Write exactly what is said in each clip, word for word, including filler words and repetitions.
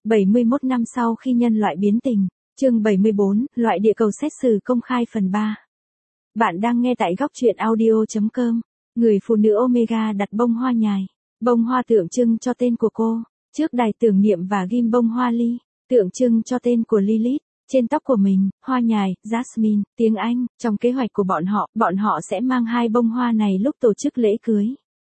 bảy mươi mốt năm sau khi nhân loại biến tình, chương bảy mươi bốn, loại địa cầu xét xử công khai phần ba. Bạn đang nghe tại góc truyện audio chấm com. Người phụ nữ Omega đặt bông hoa nhài. Bông hoa tượng trưng cho tên của cô, trước đài tưởng niệm và ghim bông hoa ly, tượng trưng cho tên của Lilith. Trên tóc của mình, hoa nhài, Jasmine, tiếng Anh. Trong kế hoạch của bọn họ, bọn họ sẽ mang hai bông hoa này lúc tổ chức lễ cưới.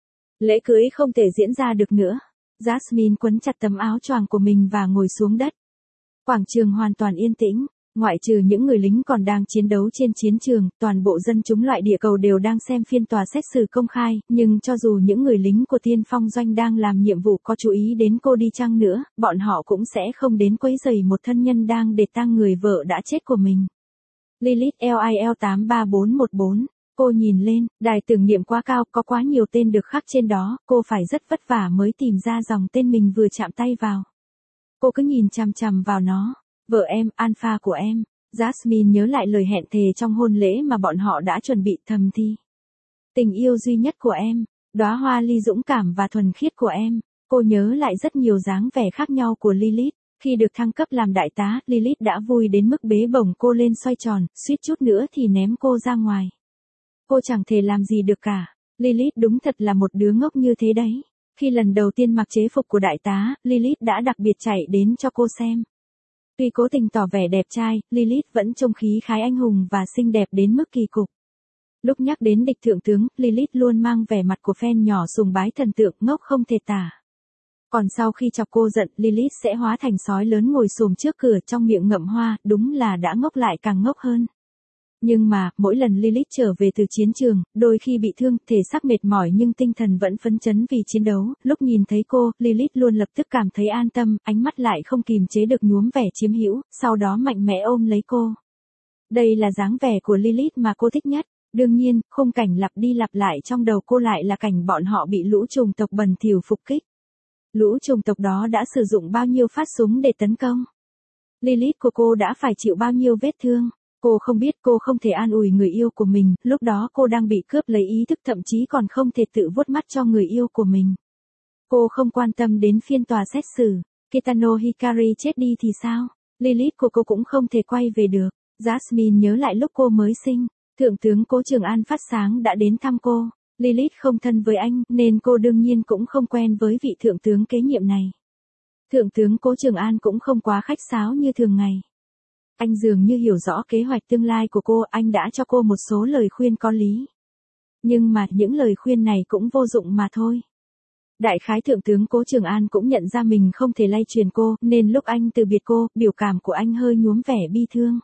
Lễ cưới không thể diễn ra được nữa. Jasmine quấn chặt tấm áo choàng của mình và ngồi xuống đất. Quảng trường hoàn toàn yên tĩnh, ngoại trừ những người lính còn đang chiến đấu trên chiến trường, toàn bộ dân chúng loại địa cầu đều đang xem phiên tòa xét xử công khai, nhưng cho dù những người lính của Tiên Phong Doanh đang làm nhiệm vụ có chú ý đến cô đi chăng nữa, bọn họ cũng sẽ không đến quấy rầy một thân nhân đang để tang người vợ đã chết của mình. Lilith L I L tám ba bốn một bốn. Cô nhìn lên, đài tưởng niệm quá cao, có quá nhiều tên được khắc trên đó, cô phải rất vất vả mới tìm ra dòng tên mình vừa chạm tay vào. Cô cứ nhìn chằm chằm vào nó. Vợ em, alpha của em. Jasmine nhớ lại lời hẹn thề trong hôn lễ mà bọn họ đã chuẩn bị, thầm thì. Tình yêu duy nhất của em, đóa hoa ly dũng cảm và thuần khiết của em. Cô nhớ lại rất nhiều dáng vẻ khác nhau của Lilith. Khi được thăng cấp làm đại tá, Lilith đã vui đến mức bế bổng cô lên xoay tròn, suýt chút nữa thì ném cô ra ngoài. Cô chẳng thể làm gì được cả. Lilith đúng thật là một đứa ngốc như thế đấy. Khi lần đầu tiên mặc chế phục của đại tá, Lilith đã đặc biệt chạy đến cho cô xem. Tuy cố tình tỏ vẻ đẹp trai, Lilith vẫn trông khí khái anh hùng và xinh đẹp đến mức kỳ cục. Lúc nhắc đến địch thượng tướng, Lilith luôn mang vẻ mặt của fan nhỏ sùng bái thần tượng, ngốc không thể tả. Còn sau khi chọc cô giận, Lilith sẽ hóa thành sói lớn ngồi xổm trước cửa trong miệng ngậm hoa, đúng là đã ngốc lại càng ngốc hơn. Nhưng mà, mỗi lần Lilith trở về từ chiến trường, đôi khi bị thương, thể xác mệt mỏi nhưng tinh thần vẫn phấn chấn vì chiến đấu, lúc nhìn thấy cô, Lilith luôn lập tức cảm thấy an tâm, ánh mắt lại không kìm chế được nhuốm vẻ chiếm hữu, sau đó mạnh mẽ ôm lấy cô. Đây là dáng vẻ của Lilith mà cô thích nhất. Đương nhiên, khung cảnh lặp đi lặp lại trong đầu cô lại là cảnh bọn họ bị lũ trùng tộc bẩn thỉu phục kích. Lũ trùng tộc đó đã sử dụng bao nhiêu phát súng để tấn công. Lilith của cô đã phải chịu bao nhiêu vết thương. Cô không biết, cô không thể an ủi người yêu của mình, lúc đó cô đang bị cướp lấy ý thức, thậm chí còn không thể tự vuốt mắt cho người yêu của mình. Cô không quan tâm đến phiên tòa xét xử. Kitano Hikari chết đi thì sao? Lilith của cô cũng không thể quay về được. Jasmine nhớ lại lúc cô mới sinh, Thượng tướng Cố Trường An phát sáng đã đến thăm cô. Lilith không thân với anh, nên cô đương nhiên cũng không quen với vị thượng tướng kế nhiệm này. Thượng tướng Cố Trường An cũng không quá khách sáo như thường ngày. Anh dường như hiểu rõ kế hoạch tương lai của cô, anh đã cho cô một số lời khuyên có lý. Nhưng mà những lời khuyên này cũng vô dụng mà thôi. Đại khái thượng tướng Cố Trường An cũng nhận ra mình không thể lay truyền cô, nên lúc anh từ biệt cô, biểu cảm của anh hơi nhuốm vẻ bi thương.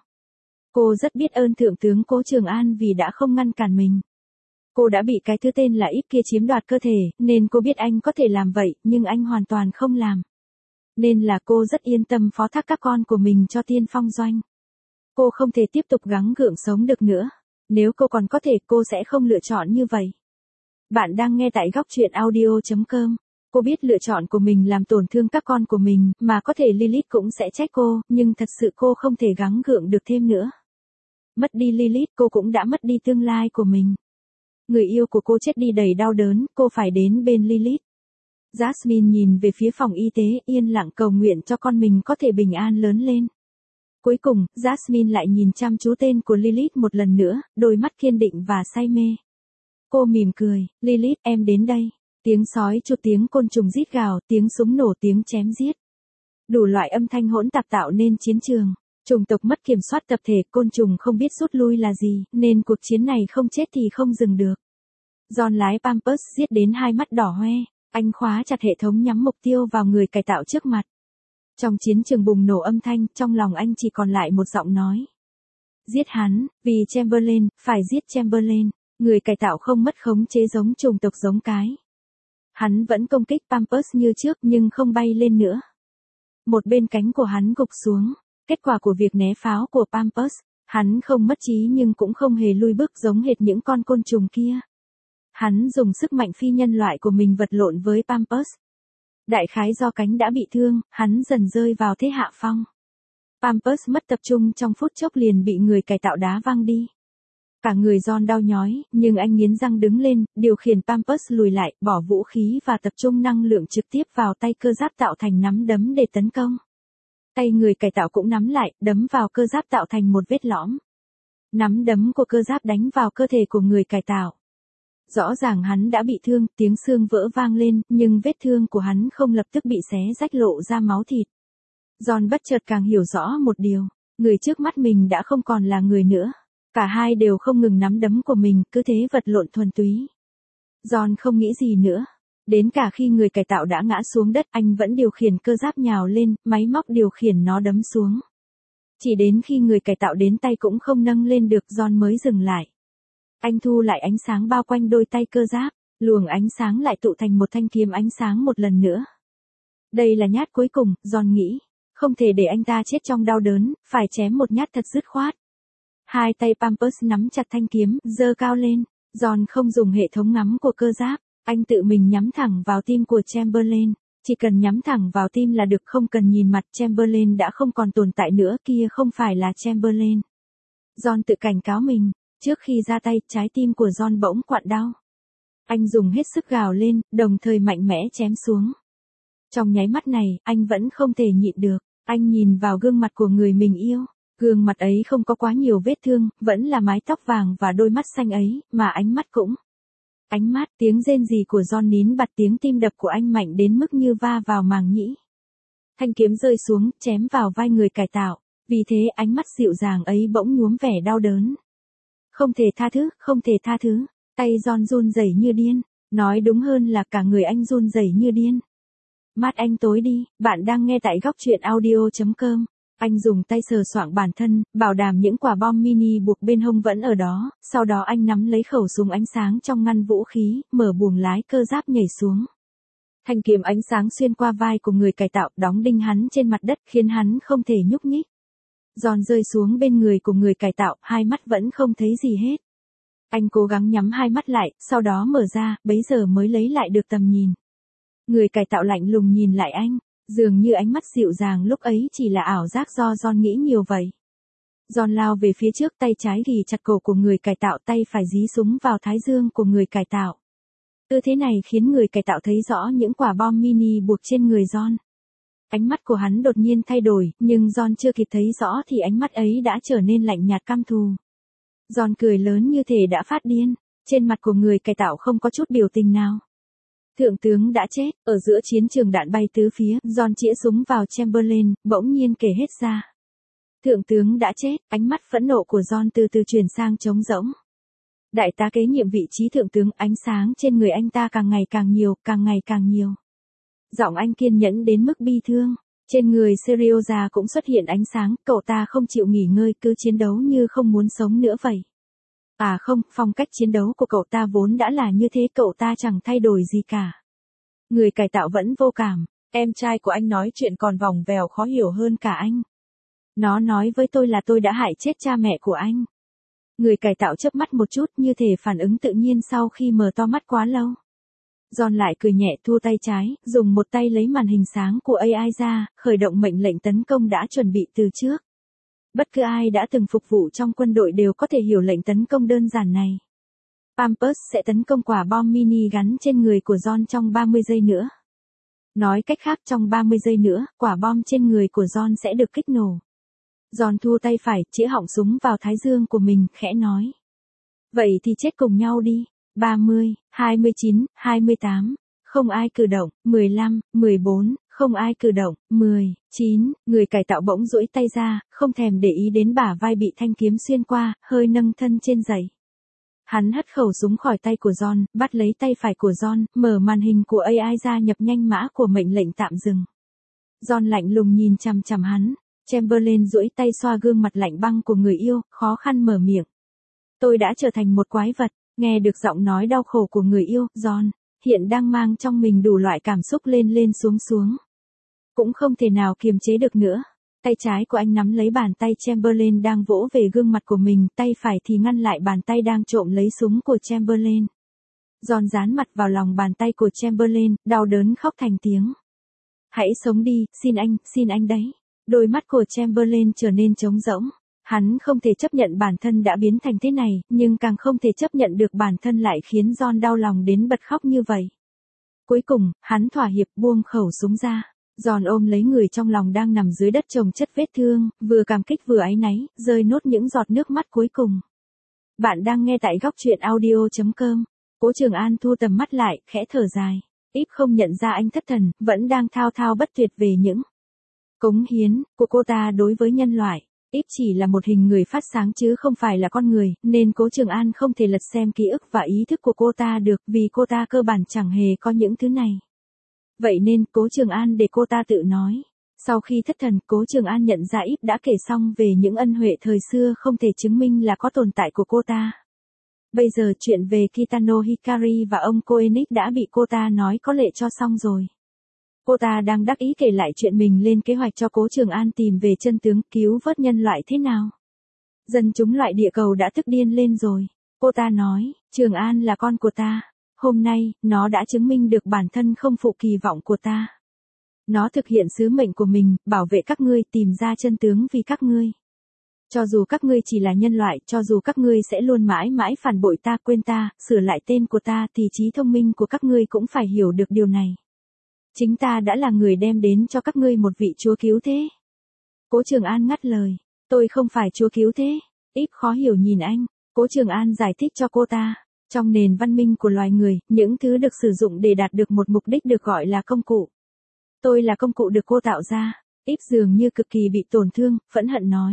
Cô rất biết ơn thượng tướng Cố Trường An vì đã không ngăn cản mình. Cô đã bị cái thứ tên là Íp kia chiếm đoạt cơ thể, nên cô biết anh có thể làm vậy, nhưng anh hoàn toàn không làm. Nên là cô rất yên tâm phó thác các con của mình cho Tiên Phong Doanh. Cô không thể tiếp tục gắng gượng sống được nữa. Nếu cô còn có thể, cô sẽ không lựa chọn như vậy. Bạn đang nghe tại góc truyện audio chấm com. Cô biết lựa chọn của mình làm tổn thương các con của mình, mà có thể Lilith cũng sẽ trách cô, nhưng thật sự cô không thể gắng gượng được thêm nữa. Mất đi Lilith, cô cũng đã mất đi tương lai của mình. Người yêu của cô chết đi đầy đau đớn, cô phải đến bên Lilith. Jasmine nhìn về phía phòng y tế, yên lặng cầu nguyện cho con mình có thể bình an lớn lên. Cuối cùng, Jasmine lại nhìn chăm chú tên của Lilith một lần nữa, đôi mắt kiên định và say mê. Cô mỉm cười, Lilith, em đến đây. Tiếng sói chu, tiếng côn trùng rít gào, tiếng súng nổ, tiếng chém giết. Đủ loại âm thanh hỗn tạp tạo nên chiến trường. Trùng tộc mất kiểm soát tập thể, côn trùng không biết rút lui là gì, nên cuộc chiến này không chết thì không dừng được. John lái Pampers giết đến hai mắt đỏ hoe. Anh khóa chặt hệ thống nhắm mục tiêu vào người cải tạo trước mặt. Trong chiến trường bùng nổ âm thanh, trong lòng anh chỉ còn lại một giọng nói. Giết hắn, vì Chamberlain, phải giết Chamberlain. Người cải tạo không mất khống chế giống trùng tộc giống cái. Hắn vẫn công kích Pampers như trước nhưng không bay lên nữa. Một bên cánh của hắn gục xuống. Kết quả của việc né pháo của Pampers, hắn không mất trí nhưng cũng không hề lui bước giống hệt những con côn trùng kia. Hắn dùng sức mạnh phi nhân loại của mình vật lộn với Pampers. Đại khái do cánh đã bị thương, hắn dần rơi vào thế hạ phong. Pampers mất tập trung trong phút chốc liền bị người cải tạo đá văng đi. Cả người John đau nhói, nhưng anh nghiến răng đứng lên, điều khiển Pampers lùi lại, bỏ vũ khí và tập trung năng lượng trực tiếp vào tay cơ giáp tạo thành nắm đấm để tấn công. Tay người cải tạo cũng nắm lại, đấm vào cơ giáp tạo thành một vết lõm. Nắm đấm của cơ giáp đánh vào cơ thể của người cải tạo. Rõ ràng hắn đã bị thương, tiếng xương vỡ vang lên, nhưng vết thương của hắn không lập tức bị xé rách lộ ra máu thịt. John bất chợt càng hiểu rõ một điều, người trước mắt mình đã không còn là người nữa. Cả hai đều không ngừng nắm đấm của mình, cứ thế vật lộn thuần túy. John không nghĩ gì nữa. Đến cả khi người cải tạo đã ngã xuống đất, anh vẫn điều khiển cơ giáp nhào lên, máy móc điều khiển nó đấm xuống. Chỉ đến khi người cải tạo đến tay cũng không nâng lên được, John mới dừng lại. Anh thu lại ánh sáng bao quanh đôi tay cơ giáp, luồng ánh sáng lại tụ thành một thanh kiếm ánh sáng một lần nữa. Đây là nhát cuối cùng, John nghĩ. Không thể để anh ta chết trong đau đớn, phải chém một nhát thật dứt khoát. Hai tay Pampers nắm chặt thanh kiếm, giơ cao lên. John không dùng hệ thống ngắm của cơ giáp, anh tự mình nhắm thẳng vào tim của Chamberlain. Chỉ cần nhắm thẳng vào tim là được, không cần nhìn mặt. Chamberlain đã không còn tồn tại nữa, kia không phải là Chamberlain. John tự cảnh cáo mình, trước khi ra tay, trái tim của John bỗng quặn đau. Anh dùng hết sức gào lên, đồng thời mạnh mẽ chém xuống. Trong nháy mắt này, anh vẫn không thể nhịn được, anh nhìn vào gương mặt của người mình yêu. Gương mặt ấy không có quá nhiều vết thương, vẫn là mái tóc vàng và đôi mắt xanh ấy, mà ánh mắt cũng. Ánh mắt, tiếng rên rỉ của John nín bặt, tiếng tim đập của anh mạnh đến mức như va vào màng nhĩ. Thanh kiếm rơi xuống, chém vào vai người cải tạo, vì thế ánh mắt dịu dàng ấy bỗng nhuốm vẻ đau đớn. Không thể tha thứ, không thể tha thứ, tay John run rẩy như điên, nói đúng hơn là cả người anh run rẩy như điên. Mắt anh tối đi, bạn đang nghe tại góc truyện audio chấm com. Anh dùng tay sờ soạng bản thân, bảo đảm những quả bom mini buộc bên hông vẫn ở đó, sau đó anh nắm lấy khẩu súng ánh sáng trong ngăn vũ khí, mở buồng lái cơ giáp nhảy xuống. Thanh kiếm ánh sáng xuyên qua vai của người cải tạo, đóng đinh hắn trên mặt đất, khiến hắn không thể nhúc nhích. Giòn rơi xuống bên người của người cải tạo, hai mắt vẫn không thấy gì hết. Anh cố gắng nhắm hai mắt lại, sau đó mở ra, bấy giờ mới lấy lại được tầm nhìn. Người cải tạo lạnh lùng nhìn lại anh. Dường như ánh mắt dịu dàng lúc ấy chỉ là ảo giác do John nghĩ nhiều vậy. John lao về phía trước, tay trái ghì chặt cổ của người cải tạo, tay phải dí súng vào thái dương của người cải tạo. Tư thế này khiến người cải tạo thấy rõ những quả bom mini buộc trên người John. Ánh mắt của hắn đột nhiên thay đổi, nhưng John chưa kịp thấy rõ thì ánh mắt ấy đã trở nên lạnh nhạt căm thù. John cười lớn như thể đã phát điên, trên mặt của người cải tạo không có chút biểu tình nào. Thượng tướng đã chết, ở giữa chiến trường đạn bay tứ phía, John chĩa súng vào Chamberlain, bỗng nhiên kể hết ra. Thượng tướng đã chết, ánh mắt phẫn nộ của John từ từ chuyển sang trống rỗng. Đại tá kế nhiệm vị trí thượng tướng, ánh sáng trên người anh ta càng ngày càng nhiều, càng ngày càng nhiều. Giọng anh kiên nhẫn đến mức bi thương, trên người Serioza cũng xuất hiện ánh sáng, cậu ta không chịu nghỉ ngơi, cứ chiến đấu như không muốn sống nữa vậy. À không, phong cách chiến đấu của cậu ta vốn đã là như thế, cậu ta chẳng thay đổi gì cả. Người cải tạo vẫn vô cảm, em trai của anh nói chuyện còn vòng vèo khó hiểu hơn cả anh. Nó nói với tôi là tôi đã hại chết cha mẹ của anh. Người cải tạo chớp mắt một chút như thể phản ứng tự nhiên sau khi mở to mắt quá lâu. John lại cười nhẹ, thua tay trái, dùng một tay lấy màn hình sáng của a i ra, khởi động mệnh lệnh tấn công đã chuẩn bị từ trước. Bất cứ ai đã từng phục vụ trong quân đội đều có thể hiểu lệnh tấn công đơn giản này. Pampers sẽ tấn công quả bom mini gắn trên người của John trong ba mươi giây nữa. Nói cách khác, trong ba mươi giây nữa, quả bom trên người của John sẽ được kích nổ. John thua tay phải, chĩa họng súng vào thái dương của mình, khẽ nói. Vậy thì chết cùng nhau đi. ba mươi, hai mươi chín, hai mươi tám, không ai cử động, mười lăm, mười bốn, không ai cử động, mười, chín, người cải tạo bỗng duỗi tay ra, không thèm để ý đến bả vai bị thanh kiếm xuyên qua, hơi nâng thân trên giày. Hắn hất khẩu súng khỏi tay của John, bắt lấy tay phải của John, mở màn hình của a i ra, nhập nhanh mã của mệnh lệnh tạm dừng. John lạnh lùng nhìn chằm chằm hắn, Chamberlain duỗi tay xoa gương mặt lạnh băng của người yêu, khó khăn mở miệng. Tôi đã trở thành một quái vật. Nghe được giọng nói đau khổ của người yêu, John hiện đang mang trong mình đủ loại cảm xúc lên lên xuống xuống. Cũng không thể nào kiềm chế được nữa. Tay trái của anh nắm lấy bàn tay Chamberlain đang vỗ về gương mặt của mình, tay phải thì ngăn lại bàn tay đang trộm lấy súng của Chamberlain. John dán mặt vào lòng bàn tay của Chamberlain, đau đớn khóc thành tiếng. Hãy sống đi, xin anh, xin anh đấy. Đôi mắt của Chamberlain trở nên trống rỗng. Hắn không thể chấp nhận bản thân đã biến thành thế này, nhưng càng không thể chấp nhận được bản thân lại khiến John đau lòng đến bật khóc như vậy. Cuối cùng, hắn thỏa hiệp buông khẩu súng ra. Giòn ôm lấy người trong lòng đang nằm dưới đất chồng chất vết thương, vừa cảm kích vừa áy náy, rơi nốt những giọt nước mắt cuối cùng. Bạn đang nghe tại góc truyện audio chấm com. Cố Trường An thu tầm mắt lại, khẽ thở dài. Íp không nhận ra anh thất thần, vẫn đang thao thao bất tuyệt về những cống hiến của cô ta đối với nhân loại. Íp chỉ là một hình người phát sáng chứ không phải là con người, nên Cố Trường An không thể lật xem ký ức và ý thức của cô ta được vì cô ta cơ bản chẳng hề có những thứ này. Vậy nên Cố Trường An để cô ta tự nói. Sau khi thất thần, Cố Trường An nhận ra Íp đã kể xong về những ân huệ thời xưa không thể chứng minh là có tồn tại của cô ta. Bây giờ chuyện về Kitano Hikari và ông Koenig đã bị cô ta nói có lệ cho xong rồi. Cô ta đang đắc ý kể lại chuyện mình lên kế hoạch cho Cố Trường An tìm về chân tướng cứu vớt nhân loại thế nào. Dân chúng loại địa cầu đã tức điên lên rồi. Cô ta nói, Trường An là con của ta. Hôm nay, nó đã chứng minh được bản thân không phụ kỳ vọng của ta. Nó thực hiện sứ mệnh của mình, bảo vệ các ngươi, tìm ra chân tướng vì các ngươi. Cho dù các ngươi chỉ là nhân loại, cho dù các ngươi sẽ luôn mãi mãi phản bội ta, quên ta, sửa lại tên của ta, thì trí thông minh của các ngươi cũng phải hiểu được điều này. Chính ta đã là người đem đến cho các ngươi một vị chúa cứu thế. Cố Trường An ngắt lời, tôi không phải chúa cứu thế. Íp khó hiểu nhìn anh. Cố Trường An giải thích cho cô ta. Trong nền văn minh của loài người, những thứ được sử dụng để đạt được một mục đích được gọi là công cụ. Tôi là công cụ được cô tạo ra. Íp dường như cực kỳ bị tổn thương, phẫn hận nói.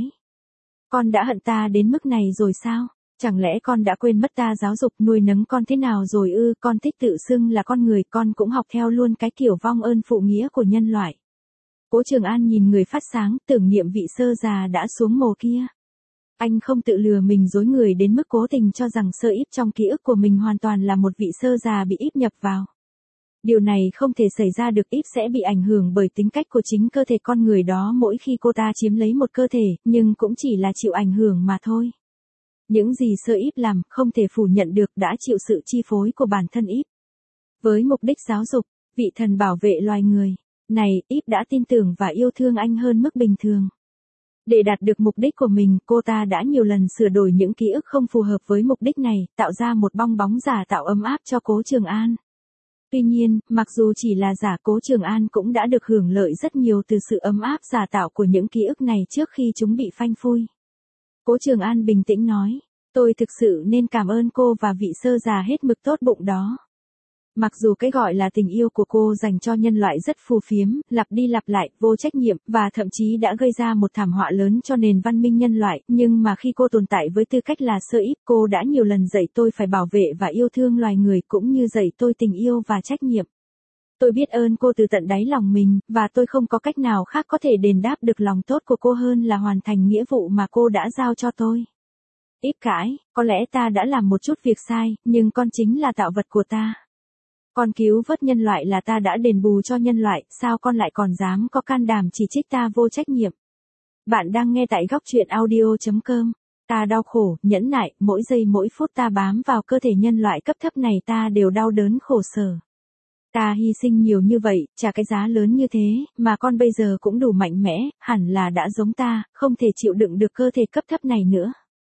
Con đã hận ta đến mức này rồi sao? Chẳng lẽ con đã quên mất ta giáo dục nuôi nấng con thế nào rồi ư? Con thích tự xưng là con người, con cũng học theo luôn cái kiểu vong ơn phụ nghĩa của nhân loại. Cố Trường An nhìn người phát sáng, tưởng niệm vị sơ già đã xuống mồ kia. Anh không tự lừa mình dối người đến mức cố tình cho rằng sơ Íp trong ký ức của mình hoàn toàn là một vị sơ già bị Íp nhập vào. Điều này không thể xảy ra được. Íp sẽ bị ảnh hưởng bởi tính cách của chính cơ thể con người đó mỗi khi cô ta chiếm lấy một cơ thể, nhưng cũng chỉ là chịu ảnh hưởng mà thôi. Những gì sơ Íp làm, không thể phủ nhận được, đã chịu sự chi phối của bản thân Íp. Với mục đích giáo dục, vị thần bảo vệ loài người, này, Íp đã tin tưởng và yêu thương anh hơn mức bình thường. Để đạt được mục đích của mình, cô ta đã nhiều lần sửa đổi những ký ức không phù hợp với mục đích này, tạo ra một bong bóng giả tạo ấm áp cho Cố Trường An. Tuy nhiên, mặc dù chỉ là giả, Cố Trường An cũng đã được hưởng lợi rất nhiều từ sự ấm áp giả tạo của những ký ức này trước khi chúng bị phanh phui. Cố Trường An bình tĩnh nói, tôi thực sự nên cảm ơn cô và vị sơ già hết mực tốt bụng đó. Mặc dù cái gọi là tình yêu của cô dành cho nhân loại rất phù phiếm, lặp đi lặp lại, vô trách nhiệm, và thậm chí đã gây ra một thảm họa lớn cho nền văn minh nhân loại, nhưng mà khi cô tồn tại với tư cách là sơ Íp, cô đã nhiều lần dạy tôi phải bảo vệ và yêu thương loài người, cũng như dạy tôi tình yêu và trách nhiệm. Tôi biết ơn cô từ tận đáy lòng mình, và tôi không có cách nào khác có thể đền đáp được lòng tốt của cô hơn là hoàn thành nghĩa vụ mà cô đã giao cho tôi. Íp cãi, có lẽ ta đã làm một chút việc sai, nhưng con chính là tạo vật của ta. Con cứu vớt nhân loại là ta đã đền bù cho nhân loại, sao con lại còn dám có can đảm chỉ trích ta vô trách nhiệm? Bạn đang nghe tại góc truyện audio chấm com. Ta đau khổ, nhẫn nại, mỗi giây mỗi phút ta bám vào cơ thể nhân loại cấp thấp này ta đều đau đớn khổ sở. Ta hy sinh nhiều như vậy, trả cái giá lớn như thế, mà con bây giờ cũng đủ mạnh mẽ, hẳn là đã giống ta, không thể chịu đựng được cơ thể cấp thấp này nữa.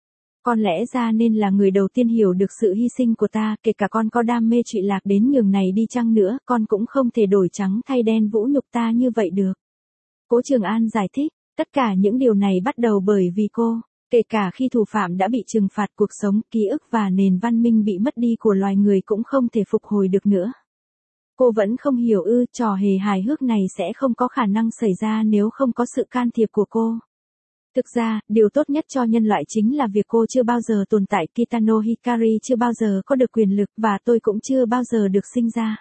Con lẽ ra nên là người đầu tiên hiểu được sự hy sinh của ta, kể cả con có đam mê trụy lạc đến nhường này đi chăng nữa, con cũng không thể đổi trắng thay đen vũ nhục ta như vậy được. Cố Trường An giải thích, tất cả những điều này bắt đầu bởi vì cô, kể cả khi thủ phạm đã bị trừng phạt, cuộc sống, ký ức và nền văn minh bị mất đi của loài người cũng không thể phục hồi được nữa. Cô vẫn không hiểu ư, trò hề hài hước này sẽ không có khả năng xảy ra nếu không có sự can thiệp của cô. Thực ra, điều tốt nhất cho nhân loại chính là việc cô chưa bao giờ tồn tại, Kitano Hikari chưa bao giờ có được quyền lực, và tôi cũng chưa bao giờ được sinh ra.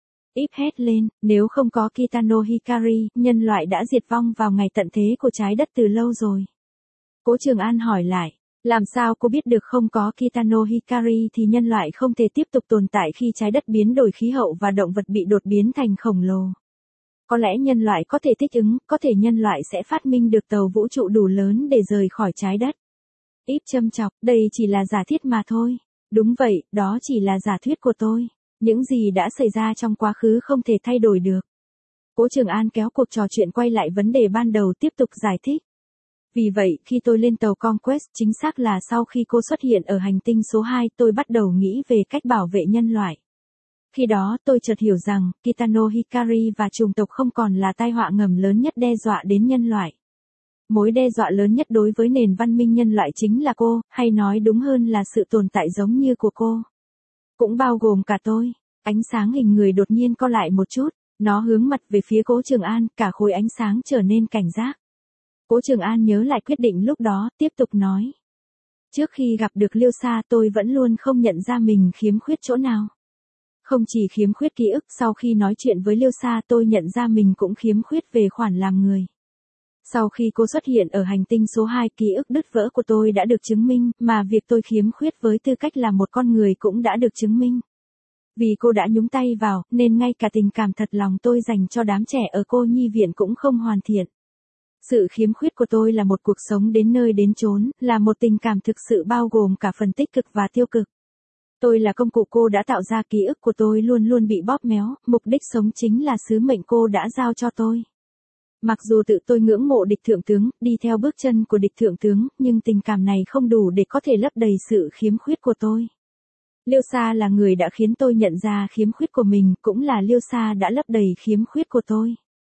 Íp hét lên, nếu không có Kitano Hikari, nhân loại đã diệt vong vào ngày tận thế của trái đất từ lâu rồi. Cố Trường An hỏi lại, làm sao cô biết được không có Kitano Hikari thì nhân loại không thể tiếp tục tồn tại khi trái đất biến đổi khí hậu và động vật bị đột biến thành khổng lồ? Có lẽ nhân loại có thể thích ứng, có thể nhân loại sẽ phát minh được tàu vũ trụ đủ lớn để rời khỏi trái đất. Íp châm chọc, đây chỉ là giả thiết mà thôi. Đúng vậy, đó chỉ là giả thuyết của tôi. Những gì đã xảy ra trong quá khứ không thể thay đổi được. Cố Trường An kéo cuộc trò chuyện quay lại vấn đề ban đầu, tiếp tục giải thích. Vì vậy, khi tôi lên tàu Conquest, chính xác là sau khi cô xuất hiện ở hành tinh số hai, tôi bắt đầu nghĩ về cách bảo vệ nhân loại. Khi đó tôi chợt hiểu rằng, Kitano Hikari và chủng tộc không còn là tai họa ngầm lớn nhất đe dọa đến nhân loại. Mối đe dọa lớn nhất đối với nền văn minh nhân loại chính là cô, hay nói đúng hơn là sự tồn tại giống như của cô. Cũng bao gồm cả tôi. Ánh sáng hình người đột nhiên co lại một chút, nó hướng mặt về phía Cố Trường An, cả khối ánh sáng trở nên cảnh giác. Cố Trường An nhớ lại quyết định lúc đó, tiếp tục nói. Trước khi gặp được Liêu Sa tôi vẫn luôn không nhận ra mình khiếm khuyết chỗ nào. Không chỉ khiếm khuyết ký ức, sau khi nói chuyện với Liêu Sa tôi nhận ra mình cũng khiếm khuyết về khoản làm người. Sau khi cô xuất hiện ở hành tinh số hai, ký ức đứt vỡ của tôi đã được chứng minh, mà việc tôi khiếm khuyết với tư cách là một con người cũng đã được chứng minh. Vì cô đã nhúng tay vào, nên ngay cả tình cảm thật lòng tôi dành cho đám trẻ ở cô nhi viện cũng không hoàn thiện. Sự khiếm khuyết của tôi là một cuộc sống đến nơi đến chốn, là một tình cảm thực sự bao gồm cả phần tích cực và tiêu cực. Tôi là công cụ cô đã tạo ra, ký ức của tôi luôn luôn bị bóp méo, mục đích sống chính là sứ mệnh cô đã giao cho tôi. Mặc dù tự tôi ngưỡng mộ địch thượng tướng, đi theo bước chân của địch thượng tướng, nhưng tình cảm này không đủ để có thể lấp đầy sự khiếm khuyết của tôi. Liêu Sa là người đã khiến tôi nhận ra khiếm khuyết của mình, cũng là Liêu Sa đã lấp đầy khiếm khuyết của tôi.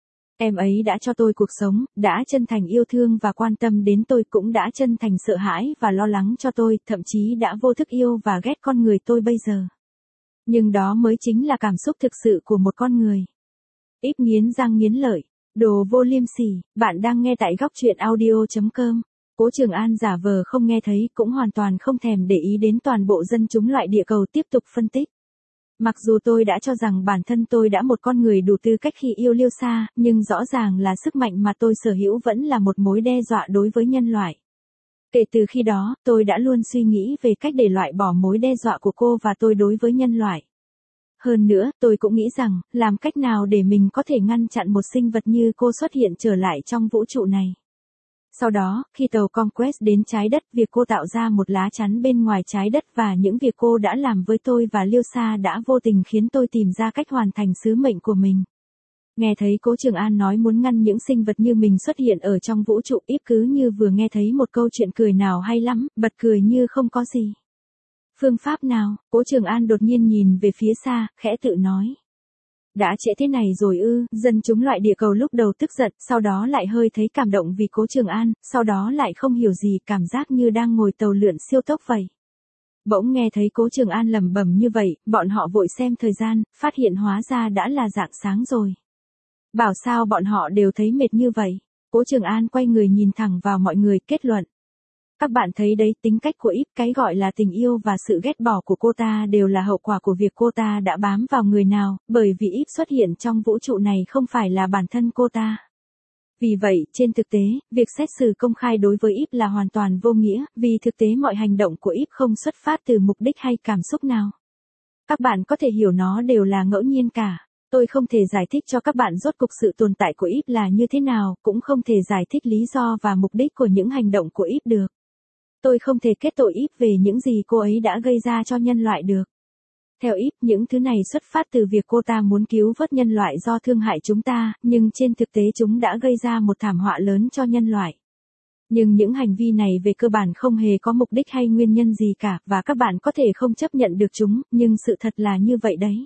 Em ấy đã cho tôi cuộc sống, đã chân thành yêu thương và quan tâm đến tôi, cũng đã chân thành sợ hãi và lo lắng cho tôi, thậm chí đã vô thức yêu và ghét con người tôi bây giờ. Nhưng đó mới chính là cảm xúc thực sự của một con người. Íp nghiến răng nghiến lợi. Đồ vô liêm sỉ, bạn đang nghe tại góc truyện audio chấm com. Cố Trường An giả vờ không nghe thấy, cũng hoàn toàn không thèm để ý đến toàn bộ dân chúng loại địa cầu, tiếp tục phân tích. Mặc dù tôi đã cho rằng bản thân tôi đã một con người đủ tư cách khi yêu Liêu Sa, nhưng rõ ràng là sức mạnh mà tôi sở hữu vẫn là một mối đe dọa đối với nhân loại. Kể từ khi đó, tôi đã luôn suy nghĩ về cách để loại bỏ mối đe dọa của cô và tôi đối với nhân loại. Hơn nữa, tôi cũng nghĩ rằng, làm cách nào để mình có thể ngăn chặn một sinh vật như cô xuất hiện trở lại trong vũ trụ này. Sau đó, khi tàu Conquest đến trái đất, việc cô tạo ra một lá chắn bên ngoài trái đất và những việc cô đã làm với tôi và Liêu Sa đã vô tình khiến tôi tìm ra cách hoàn thành sứ mệnh của mình. Nghe thấy Cố Trường An nói muốn ngăn những sinh vật như mình xuất hiện ở trong vũ trụ, Íp cứ như vừa nghe thấy một câu chuyện cười nào hay lắm, bật cười như không có gì. Phương pháp nào? Cố Trường An đột nhiên nhìn về phía xa, khẽ tự nói. Đã trễ thế này rồi ư? Dân chúng loại địa cầu lúc đầu tức giận, sau đó lại hơi thấy cảm động vì Cố Trường An, sau đó lại không hiểu gì, cảm giác như đang ngồi tàu lượn siêu tốc vậy. Bỗng nghe thấy Cố Trường An lẩm bẩm như vậy, bọn họ vội xem thời gian, phát hiện hóa ra đã là rạng sáng rồi. Bảo sao bọn họ đều thấy mệt như vậy? Cố Trường An quay người nhìn thẳng vào mọi người, kết luận. Các bạn thấy đấy, tính cách của Íp, cái gọi là tình yêu và sự ghét bỏ của cô ta đều là hậu quả của việc cô ta đã bám vào người nào, bởi vì Íp xuất hiện trong vũ trụ này không phải là bản thân cô ta. Vì vậy, trên thực tế, việc xét xử công khai đối với Íp là hoàn toàn vô nghĩa, vì thực tế mọi hành động của Íp không xuất phát từ mục đích hay cảm xúc nào. Các bạn có thể hiểu nó đều là ngẫu nhiên cả. Tôi không thể giải thích cho các bạn rốt cuộc sự tồn tại của Íp là như thế nào, cũng không thể giải thích lý do và mục đích của những hành động của Íp được. Tôi không thể kết tội Íp về những gì cô ấy đã gây ra cho nhân loại được. Theo Íp, những thứ này xuất phát từ việc cô ta muốn cứu vớt nhân loại do thương hại chúng ta, nhưng trên thực tế chúng đã gây ra một thảm họa lớn cho nhân loại. Nhưng những hành vi này về cơ bản không hề có mục đích hay nguyên nhân gì cả, và các bạn có thể không chấp nhận được chúng, nhưng sự thật là như vậy đấy.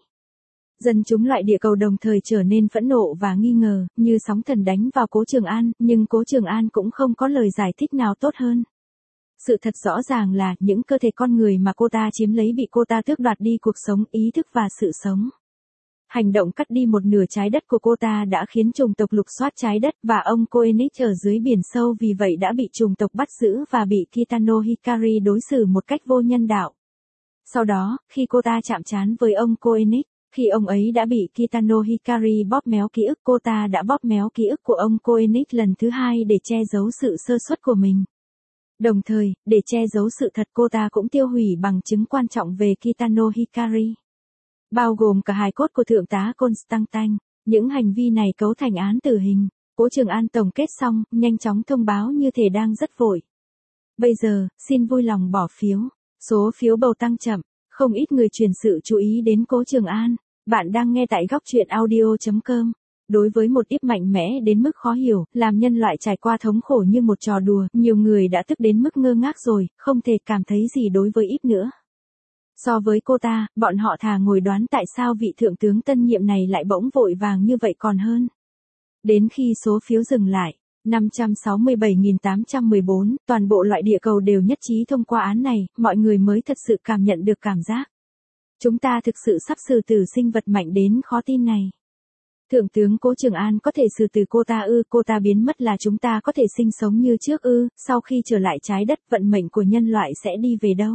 Dân chúng loại địa cầu đồng thời trở nên phẫn nộ và nghi ngờ, như sóng thần đánh vào Cố Trường An, nhưng Cố Trường An cũng không có lời giải thích nào tốt hơn. Sự thật rõ ràng là những cơ thể con người mà cô ta chiếm lấy bị cô ta tước đoạt đi cuộc sống, ý thức và sự sống. Hành động cắt đi một nửa trái đất của cô ta đã khiến chủng tộc lục soát trái đất, và ông Koenig ở dưới biển sâu vì vậy đã bị chủng tộc bắt giữ và bị Kitano Hikari đối xử một cách vô nhân đạo. Sau đó, khi cô ta chạm trán với ông Koenig, khi ông ấy đã bị Kitano Hikari bóp méo ký ức, cô ta đã bóp méo ký ức của ông Koenig lần thứ hai để che giấu sự sơ suất của mình. Đồng thời, để che giấu sự thật, cô ta cũng tiêu hủy bằng chứng quan trọng về Kitano Hikari. Bao gồm cả hài cốt của Thượng tá Constantine. Những hành vi này cấu thành án tử hình. Cố Trường An tổng kết xong, nhanh chóng thông báo như thể đang rất vội. Bây giờ, xin vui lòng bỏ phiếu. Số phiếu bầu tăng chậm, không ít người truyền sự chú ý đến Cố Trường An. Bạn đang nghe tại góc truyện audio chấm com. Đối với một Íp mạnh mẽ đến mức khó hiểu, làm nhân loại trải qua thống khổ như một trò đùa, nhiều người đã tức đến mức ngơ ngác rồi, không thể cảm thấy gì đối với Íp nữa. So với cô ta, bọn họ thà ngồi đoán tại sao vị thượng tướng tân nhiệm này lại bỗng vội vàng như vậy còn hơn. Đến khi số phiếu dừng lại, năm trăm sáu mươi bảy nghìn tám trăm mười bốn, toàn bộ loại địa cầu đều nhất trí thông qua án này, mọi người mới thật sự cảm nhận được cảm giác. Chúng ta thực sự sắp xử tử sinh vật mạnh đến khó tin này. Thượng tướng Cố Trường An có thể xử tử cô ta ư, cô ta biến mất là chúng ta có thể sinh sống như trước ư, sau khi trở lại trái đất vận mệnh của nhân loại sẽ đi về đâu?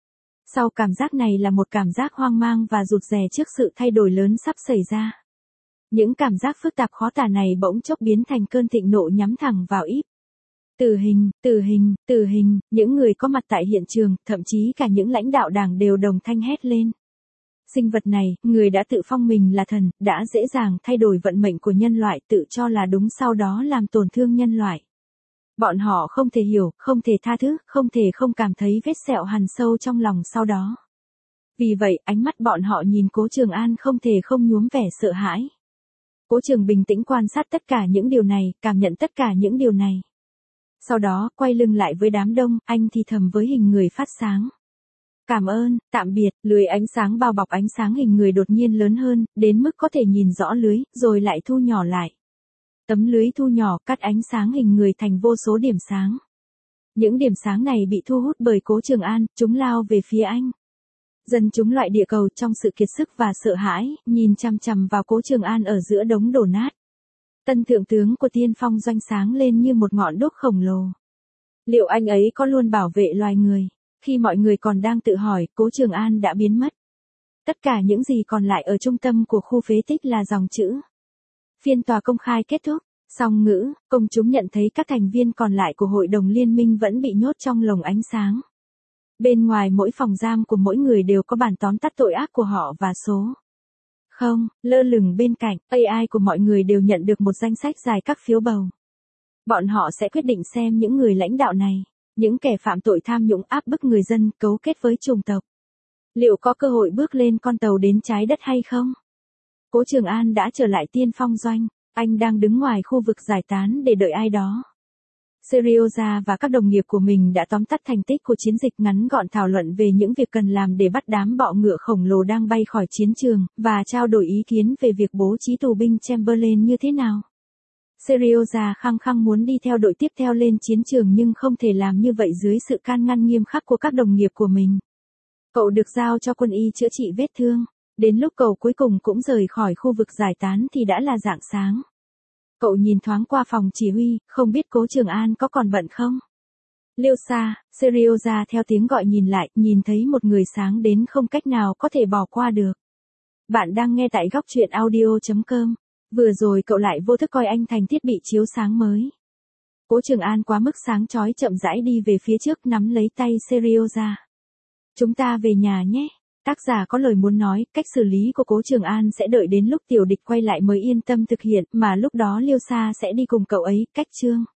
Sau cảm giác này là một cảm giác hoang mang và rụt rè trước sự thay đổi lớn sắp xảy ra. Những cảm giác phức tạp khó tả này bỗng chốc biến thành cơn thịnh nộ nhắm thẳng vào Íp. Tử hình, tử hình, tử hình, những người có mặt tại hiện trường, thậm chí cả những lãnh đạo đảng đều đồng thanh hét lên. Sinh vật này, người đã tự phong mình là thần, đã dễ dàng thay đổi vận mệnh của nhân loại, tự cho là đúng sau đó làm tổn thương nhân loại. Bọn họ không thể hiểu, không thể tha thứ, không thể không cảm thấy vết sẹo hằn sâu trong lòng sau đó. Vì vậy, ánh mắt bọn họ nhìn Cố Trường An không thể không nhuốm vẻ sợ hãi. Cố Trường bình tĩnh quan sát tất cả những điều này, cảm nhận tất cả những điều này. Sau đó, quay lưng lại với đám đông, anh thì thầm với hình người phát sáng. Cảm ơn, tạm biệt, lưới ánh sáng bao bọc ánh sáng hình người đột nhiên lớn hơn, đến mức có thể nhìn rõ lưới, rồi lại thu nhỏ lại. Tấm lưới thu nhỏ cắt ánh sáng hình người thành vô số điểm sáng. Những điểm sáng này bị thu hút bởi Cố Trường An, chúng lao về phía anh. Dân chúng loại địa cầu trong sự kiệt sức và sợ hãi, nhìn chằm chằm vào Cố Trường An ở giữa đống đổ nát. Tân thượng tướng của Tiên Phong Doanh sáng lên như một ngọn đuốc khổng lồ. Liệu anh ấy có luôn bảo vệ loài người? Khi mọi người còn đang tự hỏi, Cố Trường An đã biến mất. Tất cả những gì còn lại ở trung tâm của khu phế tích là dòng chữ. Phiên tòa công khai kết thúc. Song ngữ, công chúng nhận thấy các thành viên còn lại của hội đồng liên minh vẫn bị nhốt trong lồng ánh sáng. Bên ngoài mỗi phòng giam của mỗi người đều có bản tóm tắt tội ác của họ và số. Không, lơ lửng bên cạnh, a i của mọi người đều nhận được một danh sách dài các phiếu bầu. Bọn họ sẽ quyết định xem những người lãnh đạo này, những kẻ phạm tội tham nhũng áp bức người dân, cấu kết với chủng tộc. Liệu có cơ hội bước lên con tàu đến trái đất hay không? Cố Trường An đã trở lại Tiên Phong Doanh, anh đang đứng ngoài khu vực giải tán để đợi ai đó. Serioza và các đồng nghiệp của mình đã tóm tắt thành tích của chiến dịch ngắn gọn thảo luận về những việc cần làm để bắt đám bọ ngựa khổng lồ đang bay khỏi chiến trường, và trao đổi ý kiến về việc bố trí tù binh Chamberlain như thế nào. Serioza khăng khăng muốn đi theo đội tiếp theo lên chiến trường nhưng không thể làm như vậy dưới sự can ngăn nghiêm khắc của các đồng nghiệp của mình. Cậu được giao cho quân y chữa trị vết thương. Đến lúc cậu cuối cùng cũng rời khỏi khu vực giải tán thì đã là rạng sáng. Cậu nhìn thoáng qua phòng chỉ huy, không biết Cố Trường An có còn bận không? Liêu Sa, Serioza theo tiếng gọi nhìn lại, nhìn thấy một người sáng đến không cách nào có thể bỏ qua được. Bạn đang nghe tại góc truyện audio chấm com. Vừa rồi cậu lại vô thức coi anh thành thiết bị chiếu sáng mới. Cố Trường An quá mức sáng chói chậm rãi đi về phía trước nắm lấy tay Serioza. Chúng ta về nhà nhé. Tác giả có lời muốn nói, cách xử lý của Cố Trường An sẽ đợi đến lúc tiểu địch quay lại mới yên tâm thực hiện, mà lúc đó Liêu Sa sẽ đi cùng cậu ấy, cách chương.